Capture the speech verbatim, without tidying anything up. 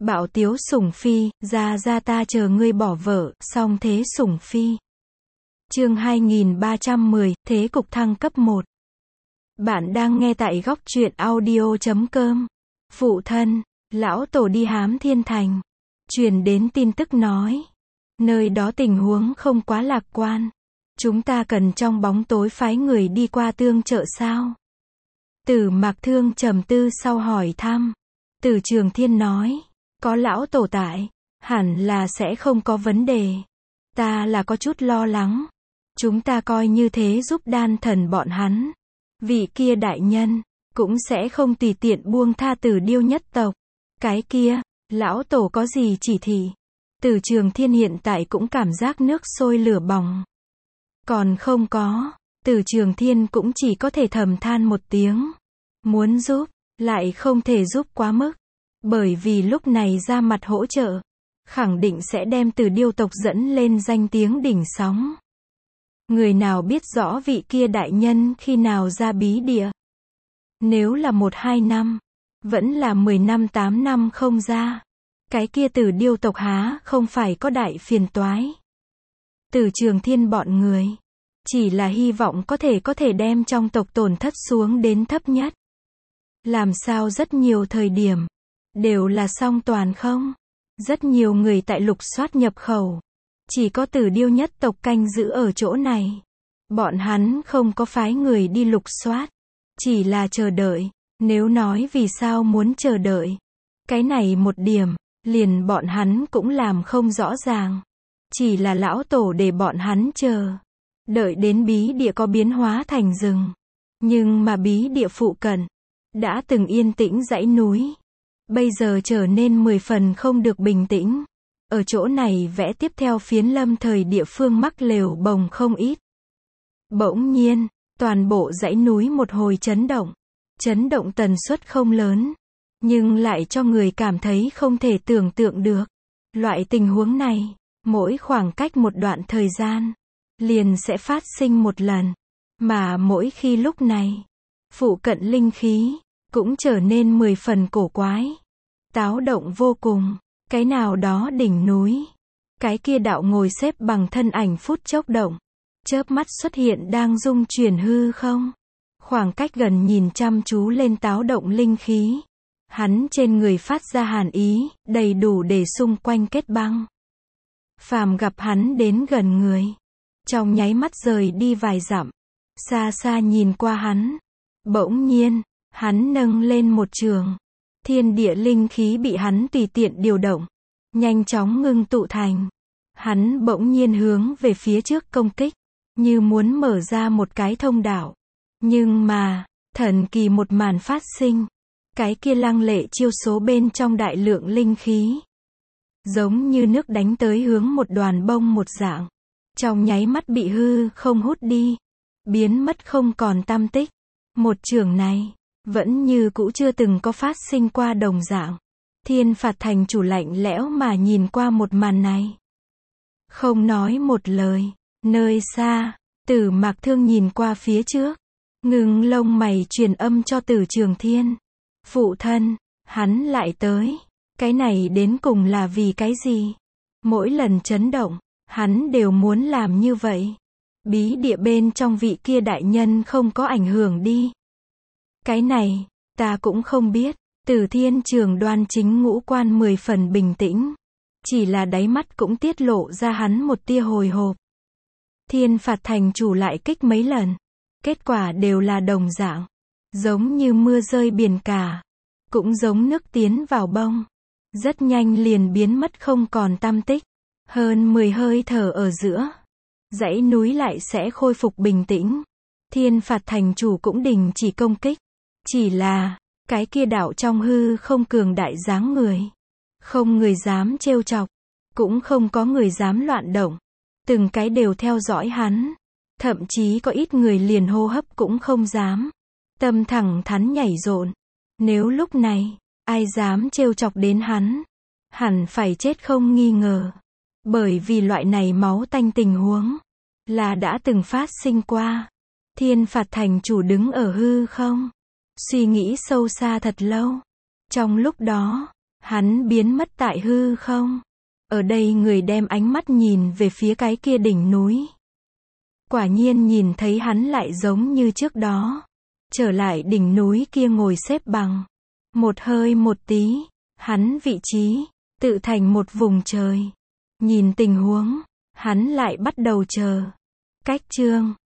Bạo tiếu Sủng Phi, ra ra ta chờ ngươi bỏ vợ, song thế Sủng Phi. Chương hai nghìn ba trăm mười, thế cục thăng cấp một. Bạn đang nghe tại góc truyện audio chấm com. Phụ thân, lão tổ đi Hám Thiên Thành. Truyền đến tin tức nói, nơi đó tình huống không quá lạc quan. Chúng ta cần trong bóng tối phái người đi qua tương trợ sao? Tử Mạc Thương trầm tư sau hỏi thăm. Tử Trường Thiên nói, có lão tổ tại, hẳn là sẽ không có vấn đề. Ta là có chút lo lắng. Chúng ta coi như thế giúp đan thần bọn hắn. Vị kia đại nhân, cũng sẽ không tùy tiện buông tha Tử Điêu nhất tộc. Cái kia, lão tổ có gì chỉ thị? Tử Trường Thiên hiện tại cũng cảm giác nước sôi lửa bỏng. Còn không có, Tử Trường Thiên cũng chỉ có thể thầm than một tiếng. Muốn giúp, lại không thể giúp quá mức. Bởi vì lúc này ra mặt hỗ trợ, khẳng định sẽ đem Tử Điêu tộc dẫn lên danh tiếng đỉnh sóng. Người nào biết rõ vị kia đại nhân khi nào ra bí địa? Nếu là một hai năm, vẫn là mười năm tám năm không ra. Cái kia Tử Điêu tộc há không phải có đại phiền toái. Tử Trường Thiên bọn người, chỉ là hy vọng có thể có thể đem trong tộc tổn thất xuống đến thấp nhất. Làm sao rất nhiều thời điểm, đều là song toàn không? Rất nhiều người tại lục soát nhập khẩu. Chỉ có Tử Điêu nhất tộc canh giữ ở chỗ này. Bọn hắn không có phái người đi lục soát. Chỉ là chờ đợi. Nếu nói vì sao muốn chờ đợi. Cái này một điểm, liền bọn hắn cũng làm không rõ ràng. Chỉ là lão tổ để bọn hắn chờ. Đợi đến bí địa có biến hóa thành rừng. Nhưng mà bí địa phụ cận, đã từng yên tĩnh dãy núi. Bây giờ trở nên mười phần không được bình tĩnh. Ở chỗ này vẽ tiếp theo phiến lâm thời địa phương mắc lều bồng không ít. Bỗng nhiên, toàn bộ dãy núi một hồi chấn động. Chấn động tần suất không lớn, nhưng lại cho người cảm thấy không thể tưởng tượng được. Loại tình huống này, mỗi khoảng cách một đoạn thời gian, liền sẽ phát sinh một lần. Mà mỗi khi lúc này, phụ cận linh khí, cũng trở nên mười phần cổ quái. Táo động vô cùng. Cái nào đó đỉnh núi, cái kia đạo ngồi xếp bằng thân ảnh phút chốc động, chớp mắt xuất hiện đang dung chuyển hư không. Khoảng cách gần nhìn chăm chú lên táo động linh khí. Hắn trên người phát ra hàn ý, đầy đủ để xung quanh kết băng. Phàm gặp hắn đến gần người, trong nháy mắt rời đi vài dặm. Xa xa nhìn qua hắn, bỗng nhiên, hắn nâng lên một trường. Thiên địa linh khí bị hắn tùy tiện điều động, nhanh chóng ngưng tụ thành. Hắn bỗng nhiên hướng về phía trước công kích, như muốn mở ra một cái thông đạo. Nhưng mà, thần kỳ một màn phát sinh. Cái kia lăng lệ chiêu số bên trong đại lượng linh khí, giống như nước đánh tới hướng một đoàn bông một dạng. Trong nháy mắt bị hư không hút đi, biến mất không còn tăm tích. Một trường này, vẫn như cũ chưa từng có phát sinh qua đồng dạng. Thiên Phạt Thành chủ lạnh lẽo mà nhìn qua một màn này. Không nói một lời. Nơi xa, Tử Mạc Thương nhìn qua phía trước. Ngừng lông mày truyền âm cho Tử Trường Thiên. Phụ thân, hắn lại tới. Cái này đến cùng là vì cái gì? Mỗi lần chấn động, hắn đều muốn làm như vậy. Bí địa bên trong vị kia đại nhân không có ảnh hưởng đi. Cái này, ta cũng không biết. Tử Thiên Trường đoan chính ngũ quan mười phần bình tĩnh. Chỉ là đáy mắt cũng tiết lộ ra hắn một tia hồi hộp. Thiên Phạt Thành chủ lại kích mấy lần. Kết quả đều là đồng dạng. Giống như mưa rơi biển cả. Cũng giống nước tiến vào bông. Rất nhanh liền biến mất không còn tăm tích. Hơn mười hơi thở ở giữa. Dãy núi lại sẽ khôi phục bình tĩnh. Thiên Phạt Thành chủ cũng đình chỉ công kích. Chỉ là, cái kia đạo trong hư không cường đại dáng người. Không người dám trêu chọc. Cũng không có người dám loạn động. Từng cái đều theo dõi hắn. Thậm chí có ít người liền hô hấp cũng không dám. Tâm thẳng thắn nhảy rộn. Nếu lúc này, ai dám trêu chọc đến hắn, hẳn phải chết không nghi ngờ. Bởi vì loại này máu tanh tình huống, là đã từng phát sinh qua. Thiên Phạt Thành chủ đứng ở hư không. Suy nghĩ sâu xa thật lâu. Trong lúc đó, Hắn biến mất tại hư không. Ở đây người đem ánh mắt nhìn về phía cái kia đỉnh núi. Quả nhiên nhìn thấy hắn lại giống như trước đó. Trở lại đỉnh núi kia ngồi xếp bằng. Một hơi một tí, hắn vị trí, tự thành một vùng trời. Nhìn tình huống, hắn lại bắt đầu chờ. Cách chương